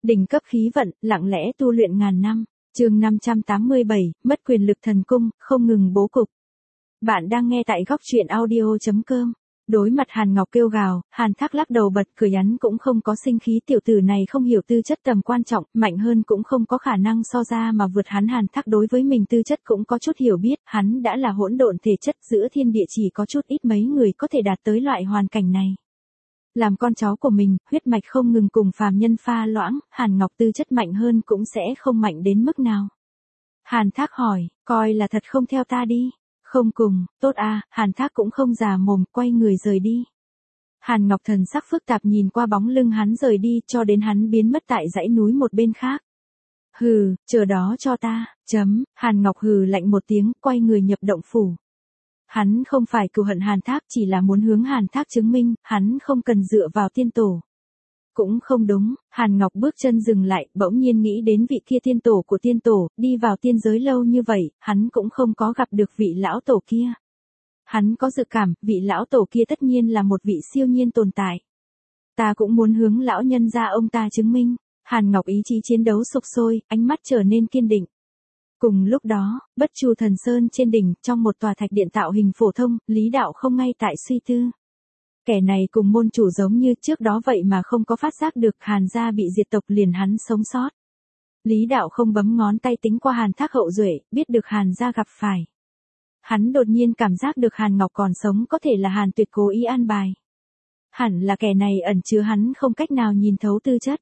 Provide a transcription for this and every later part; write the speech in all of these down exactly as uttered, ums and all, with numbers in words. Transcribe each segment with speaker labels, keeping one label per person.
Speaker 1: Đỉnh cấp khí vận, lặng lẽ tu luyện ngàn năm. Chương năm trăm tám mươi bảy, mất quyền lực thần cung, không ngừng bố cục. Bạn đang nghe tại góc truyện audio chấm com. Đối mặt Hàn Ngọc kêu gào, Hàn Thác lắc đầu bật cười hắn cũng không có sinh khí, tiểu tử này không hiểu tư chất tầm quan trọng, mạnh hơn cũng không có khả năng so ra mà vượt hắn. Hàn Thác đối với mình tư chất cũng có chút hiểu biết, hắn đã là hỗn độn thể chất, giữa thiên địa chỉ có chút ít mấy người có thể đạt tới loại hoàn cảnh này. Làm con cháu của mình, huyết mạch không ngừng cùng phàm nhân pha loãng, Hàn Ngọc tư chất mạnh hơn cũng sẽ không mạnh đến mức nào. Hàn Thác hỏi, coi là thật không theo ta đi. Không cùng, tốt à, Hàn Thác cũng không già mồm, quay người rời đi. Hàn Ngọc thần sắc phức tạp nhìn qua bóng lưng hắn rời đi, cho đến hắn biến mất tại dãy núi một bên khác. Hừ, chờ đó cho ta, chấm, Hàn Ngọc hừ lạnh một tiếng, quay người nhập động phủ. Hắn không phải cừu hận Hàn Thác, chỉ là muốn hướng Hàn Thác chứng minh, hắn không cần dựa vào tiên tổ. Cũng không đúng, Hàn Ngọc bước chân dừng lại, bỗng nhiên nghĩ đến vị kia tiên tổ của tiên tổ, đi vào tiên giới lâu như vậy, hắn cũng không có gặp được vị lão tổ kia. Hắn có dự cảm, vị lão tổ kia tất nhiên là một vị siêu nhiên tồn tại. Ta cũng muốn hướng lão nhân gia ông ta chứng minh. Hàn Ngọc ý chí chiến đấu sục sôi, ánh mắt trở nên kiên định. Cùng lúc đó, Bất Chu Thần Sơn trên đỉnh, trong một tòa thạch điện tạo hình phổ thông, Lý Đạo không ngay tại suy tư. Kẻ này cùng môn chủ giống như trước đó vậy mà không có phát giác được Hàn gia bị diệt tộc, liền hắn sống sót. Lý Đạo không bấm ngón tay tính qua Hàn Thác hậu duệ, biết được Hàn gia gặp phải. Hắn đột nhiên cảm giác được Hàn Ngọc còn sống có thể là Hàn Tuyệt cố ý an bài. Hẳn là kẻ này ẩn chứa hắn không cách nào nhìn thấu tư chất.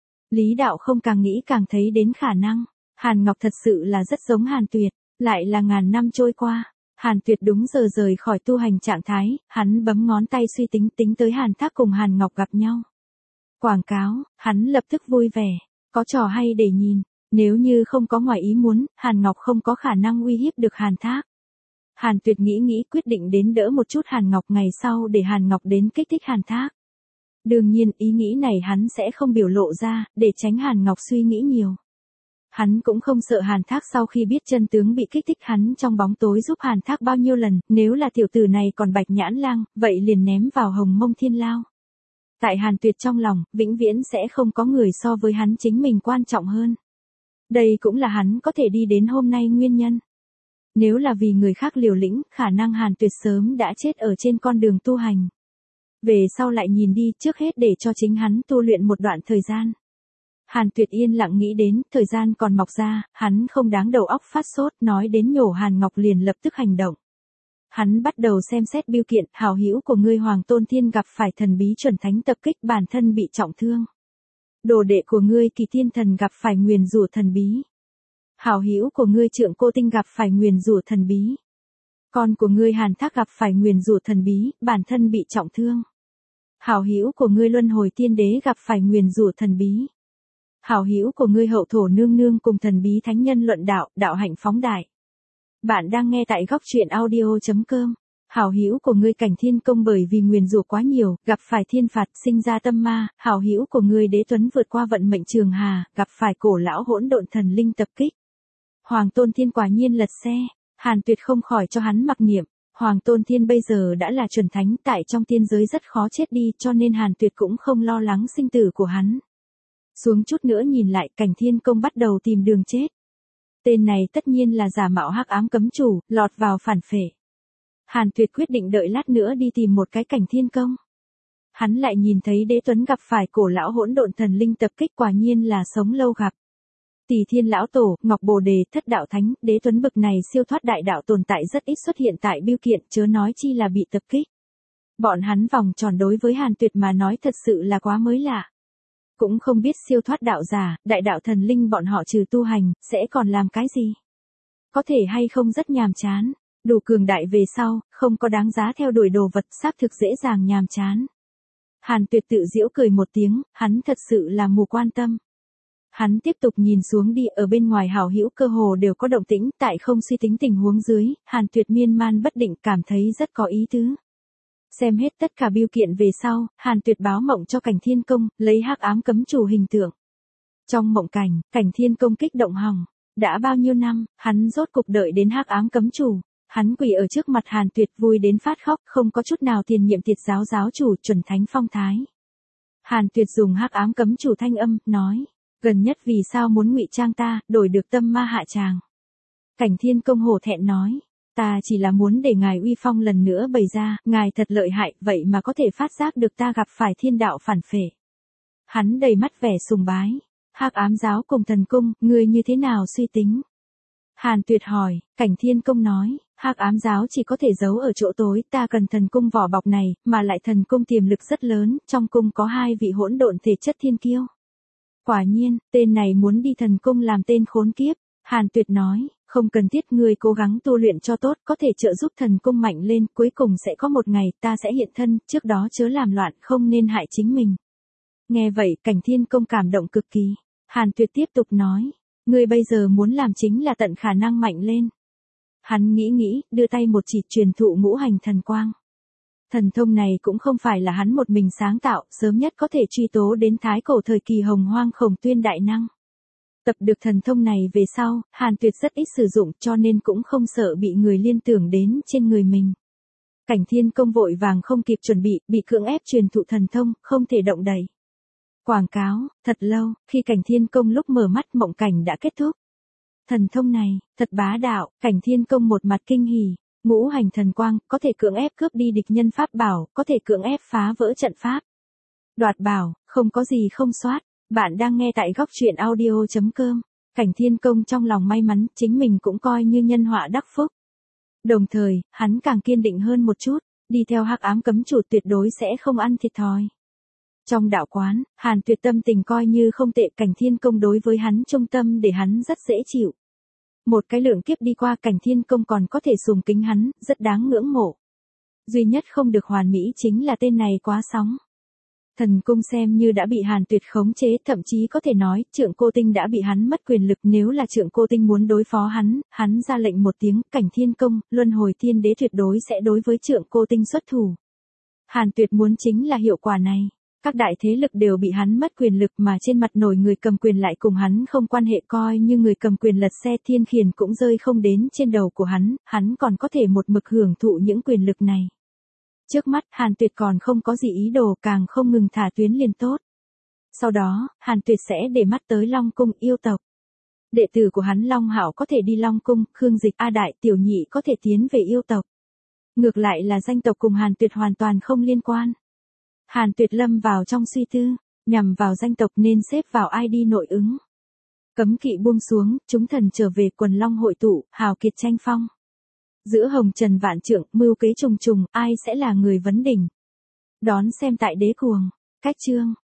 Speaker 1: Lý Đạo không càng nghĩ càng thấy đến khả năng. Hàn Ngọc thật sự là rất giống Hàn Tuyệt, lại là ngàn năm trôi qua. Hàn Tuyệt đúng giờ rời khỏi tu hành trạng thái, hắn bấm ngón tay suy tính tính tới Hàn Thác cùng Hàn Ngọc gặp nhau. Quảng cáo, hắn lập tức vui vẻ, có trò hay để nhìn, nếu như không có ngoài ý muốn, Hàn Ngọc không có khả năng uy hiếp được Hàn Thác. Hàn Tuyệt nghĩ nghĩ quyết định đến đỡ một chút Hàn Ngọc ngày sau để Hàn Ngọc đến kích thích Hàn Thác. Đương nhiên ý nghĩ này hắn sẽ không biểu lộ ra, để tránh Hàn Ngọc suy nghĩ nhiều. Hắn cũng không sợ Hàn Thác sau khi biết chân tướng bị kích thích, hắn trong bóng tối giúp Hàn Thác bao nhiêu lần, nếu là tiểu tử này còn Bạch Nhãn Lang, vậy liền ném vào Hồng Mông Thiên Lao. Tại Hàn Tuyệt trong lòng, vĩnh viễn sẽ không có người so với hắn chính mình quan trọng hơn. Đây cũng là hắn có thể đi đến hôm nay nguyên nhân. Nếu là vì người khác liều lĩnh, khả năng Hàn Tuyệt sớm đã chết ở trên con đường tu hành. Về sau lại nhìn đi, trước hết để cho chính hắn tu luyện một đoạn thời gian. Hàn Tuyệt yên lặng nghĩ đến, thời gian còn mọc ra, hắn không đáng đầu óc phát sốt, nói đến nhổ Hàn Ngọc liền lập tức hành động. Hắn bắt đầu xem xét bưu kiện, hảo hữu của ngươi Hoàng Tôn Thiên gặp phải thần bí chuẩn thánh tập kích, bản thân bị trọng thương. Đồ đệ của ngươi Kỳ Thiên Thần gặp phải nguyền rủa thần bí. Hảo hữu của ngươi Trượng Cô Tinh gặp phải nguyền rủa thần bí. Con của ngươi Hàn Thác gặp phải nguyền rủa thần bí, bản thân bị trọng thương. Hảo hữu của ngươi Luân Hồi Tiên Đế gặp phải nguyền rủa thần bí. Hảo hữu của ngươi Hậu Thổ Nương Nương cùng thần bí thánh nhân luận đạo, đạo hạnh phóng đại. Bạn đang nghe tại góc truyện audio chấm com. Hảo hữu của ngươi Cảnh Thiên Công bởi vì nguyền rủa quá nhiều, gặp phải thiên phạt, sinh ra tâm ma. Hảo hữu của ngươi Đế Tuấn vượt qua vận mệnh trường hà, gặp phải cổ lão hỗn độn thần linh tập kích. Hoàng Tôn Thiên quả nhiên lật xe. Hàn Tuyệt không khỏi cho hắn mặc niệm. Hoàng Tôn Thiên bây giờ đã là chuẩn thánh, tại trong tiên giới rất khó chết đi, cho nên Hàn Tuyệt cũng không lo lắng sinh tử của hắn. Xuống chút nữa nhìn lại, Cảnh Thiên Công bắt đầu tìm đường chết. Tên này tất nhiên là giả mạo hắc ám cấm chủ, lọt vào phản phệ. Hàn Tuyệt quyết định đợi lát nữa đi tìm một cái Cảnh Thiên Công. Hắn lại nhìn thấy Đế Tuấn gặp phải cổ lão hỗn độn thần linh tập kích, quả nhiên là sống lâu gặp. Tỷ Thiên Lão Tổ, Ngọc Bồ Đề, Thất Đạo Thánh, Đế Tuấn bực này siêu thoát đại đạo tồn tại rất ít xuất hiện tại bưu kiện, chớ nói chi là bị tập kích. Bọn hắn vòng tròn đối với Hàn Tuyệt mà nói thật sự là quá mới lạ. Cũng không biết siêu thoát đạo giả, đại đạo thần linh bọn họ trừ tu hành, sẽ còn làm cái gì? Có thể hay không rất nhàm chán, đủ cường đại về sau, không có đáng giá theo đuổi đồ vật, xác thực dễ dàng nhàm chán. Hàn Tuyệt tự giễu cười một tiếng, hắn thật sự là mù quan tâm. Hắn tiếp tục nhìn xuống đi, ở bên ngoài hảo hữu cơ hồ đều có động tĩnh, tại không suy tính tình huống dưới, Hàn Tuyệt miên man bất định, cảm thấy rất có ý tứ. Xem hết tất cả bưu kiện về sau, Hàn Tuyệt báo mộng cho Cảnh Thiên Công, lấy hắc ám cấm chủ hình tượng. Trong mộng cảnh, Cảnh Thiên Công kích động hỏng. Đã bao nhiêu năm, hắn rốt cục đợi đến hắc ám cấm chủ. Hắn quỳ ở trước mặt Hàn Tuyệt vui đến phát khóc, không có chút nào tiền nhiệm tiệt giáo giáo chủ chuẩn thánh phong thái. Hàn Tuyệt dùng hắc ám cấm chủ thanh âm, nói. Gần nhất vì sao muốn ngụy trang ta, đổi được tâm ma hạ tràng. Cảnh Thiên Công hổ thẹn nói, ta chỉ là muốn để ngài uy phong lần nữa bày ra, ngài thật lợi hại, vậy mà có thể phát giác được ta gặp phải thiên đạo phản phệ. Hắn đầy mắt vẻ sùng bái. Hắc Ám giáo cùng thần cung, ngươi như thế nào suy tính? Hàn Tuyệt hỏi, Cảnh Thiên Công nói, Hắc Ám giáo chỉ có thể giấu ở chỗ tối, ta cần thần cung vỏ bọc này, mà lại thần cung tiềm lực rất lớn, trong cung có hai vị hỗn độn thể chất thiên kiêu. Quả nhiên, tên này muốn đi thần cung làm tên khốn kiếp. Hàn Tuyệt nói, không cần thiết, ngươi cố gắng tu luyện cho tốt, có thể trợ giúp thần cung mạnh lên, cuối cùng sẽ có một ngày ta sẽ hiện thân, trước đó chớ làm loạn, không nên hại chính mình. Nghe vậy, Cảnh Thiên Công cảm động cực kỳ. Hàn Tuyệt tiếp tục nói, ngươi bây giờ muốn làm chính là tận khả năng mạnh lên. Hắn nghĩ nghĩ, đưa tay một chỉ truyền thụ ngũ hành thần quang. Thần thông này cũng không phải là hắn một mình sáng tạo, sớm nhất có thể truy tố đến thái cổ thời kỳ Hồng Hoang Khổng Tuyên đại năng. Tập được thần thông này về sau, Hàn Tuyệt rất ít sử dụng cho nên cũng không sợ bị người liên tưởng đến trên người mình. Cảnh Thiên Công vội vàng không kịp chuẩn bị, bị cưỡng ép truyền thụ thần thông, không thể động đậy. Quảng cáo, thật lâu, khi Cảnh Thiên Công lúc mở mắt mộng cảnh đã kết thúc. Thần thông này, thật bá đạo, Cảnh Thiên Công một mặt kinh hỉ, ngũ hành thần quang, có thể cưỡng ép cướp đi địch nhân pháp bảo, có thể cưỡng ép phá vỡ trận pháp. Đoạt bảo, không có gì không soát. Bạn đang nghe tại góc truyện audio chấm com. Cảnh Thiên Công trong lòng may mắn, chính mình cũng coi như nhân họa đắc phúc. Đồng thời, hắn càng kiên định hơn một chút, đi theo Hắc Ám cấm chủ tuyệt đối sẽ không ăn thiệt thòi. Trong đạo quán, Hàn Tuyệt tâm tình coi như không tệ, Cảnh Thiên Công đối với hắn trung tâm để hắn rất dễ chịu. Một cái lượng kiếp đi qua, Cảnh Thiên Công còn có thể sùng kính hắn, rất đáng ngưỡng mộ. Duy nhất không được hoàn mỹ chính là tên này quá sóng. Thần cung xem như đã bị Hàn Tuyệt khống chế, thậm chí có thể nói, Trượng Cô Tinh đã bị hắn mất quyền lực, nếu là Trượng Cô Tinh muốn đối phó hắn, hắn ra lệnh một tiếng, Cảnh Thiên Công, Luân Hồi Thiên Đế tuyệt đối sẽ đối với Trượng Cô Tinh xuất thủ. Hàn Tuyệt muốn chính là hiệu quả này. Các đại thế lực đều bị hắn mất quyền lực mà trên mặt nổi người cầm quyền lại cùng hắn không quan hệ, coi như người cầm quyền lật xe thiên khiển cũng rơi không đến trên đầu của hắn, hắn còn có thể một mực hưởng thụ những quyền lực này. Trước mắt, Hàn Tuyệt còn không có gì ý đồ, càng không ngừng thả tuyến liền tốt. Sau đó, Hàn Tuyệt sẽ để mắt tới Long Cung yêu tộc. Đệ tử của hắn Long Hạo có thể đi Long Cung, Khương Dịch, A Đại, Tiểu Nhị có thể tiến về yêu tộc. Ngược lại là danh tộc cùng Hàn Tuyệt hoàn toàn không liên quan. Hàn Tuyệt lâm vào trong suy tư, nhằm vào danh tộc nên xếp vào ai đi nội ứng. Cấm kỵ buông xuống, chúng thần trở về, quần long hội tụ, hào kiệt tranh phong. Giữa hồng trần vạn trượng, mưu kế trùng trùng, ai sẽ là người vấn đỉnh. Đón xem tại Đế Cuồng. Cách chương.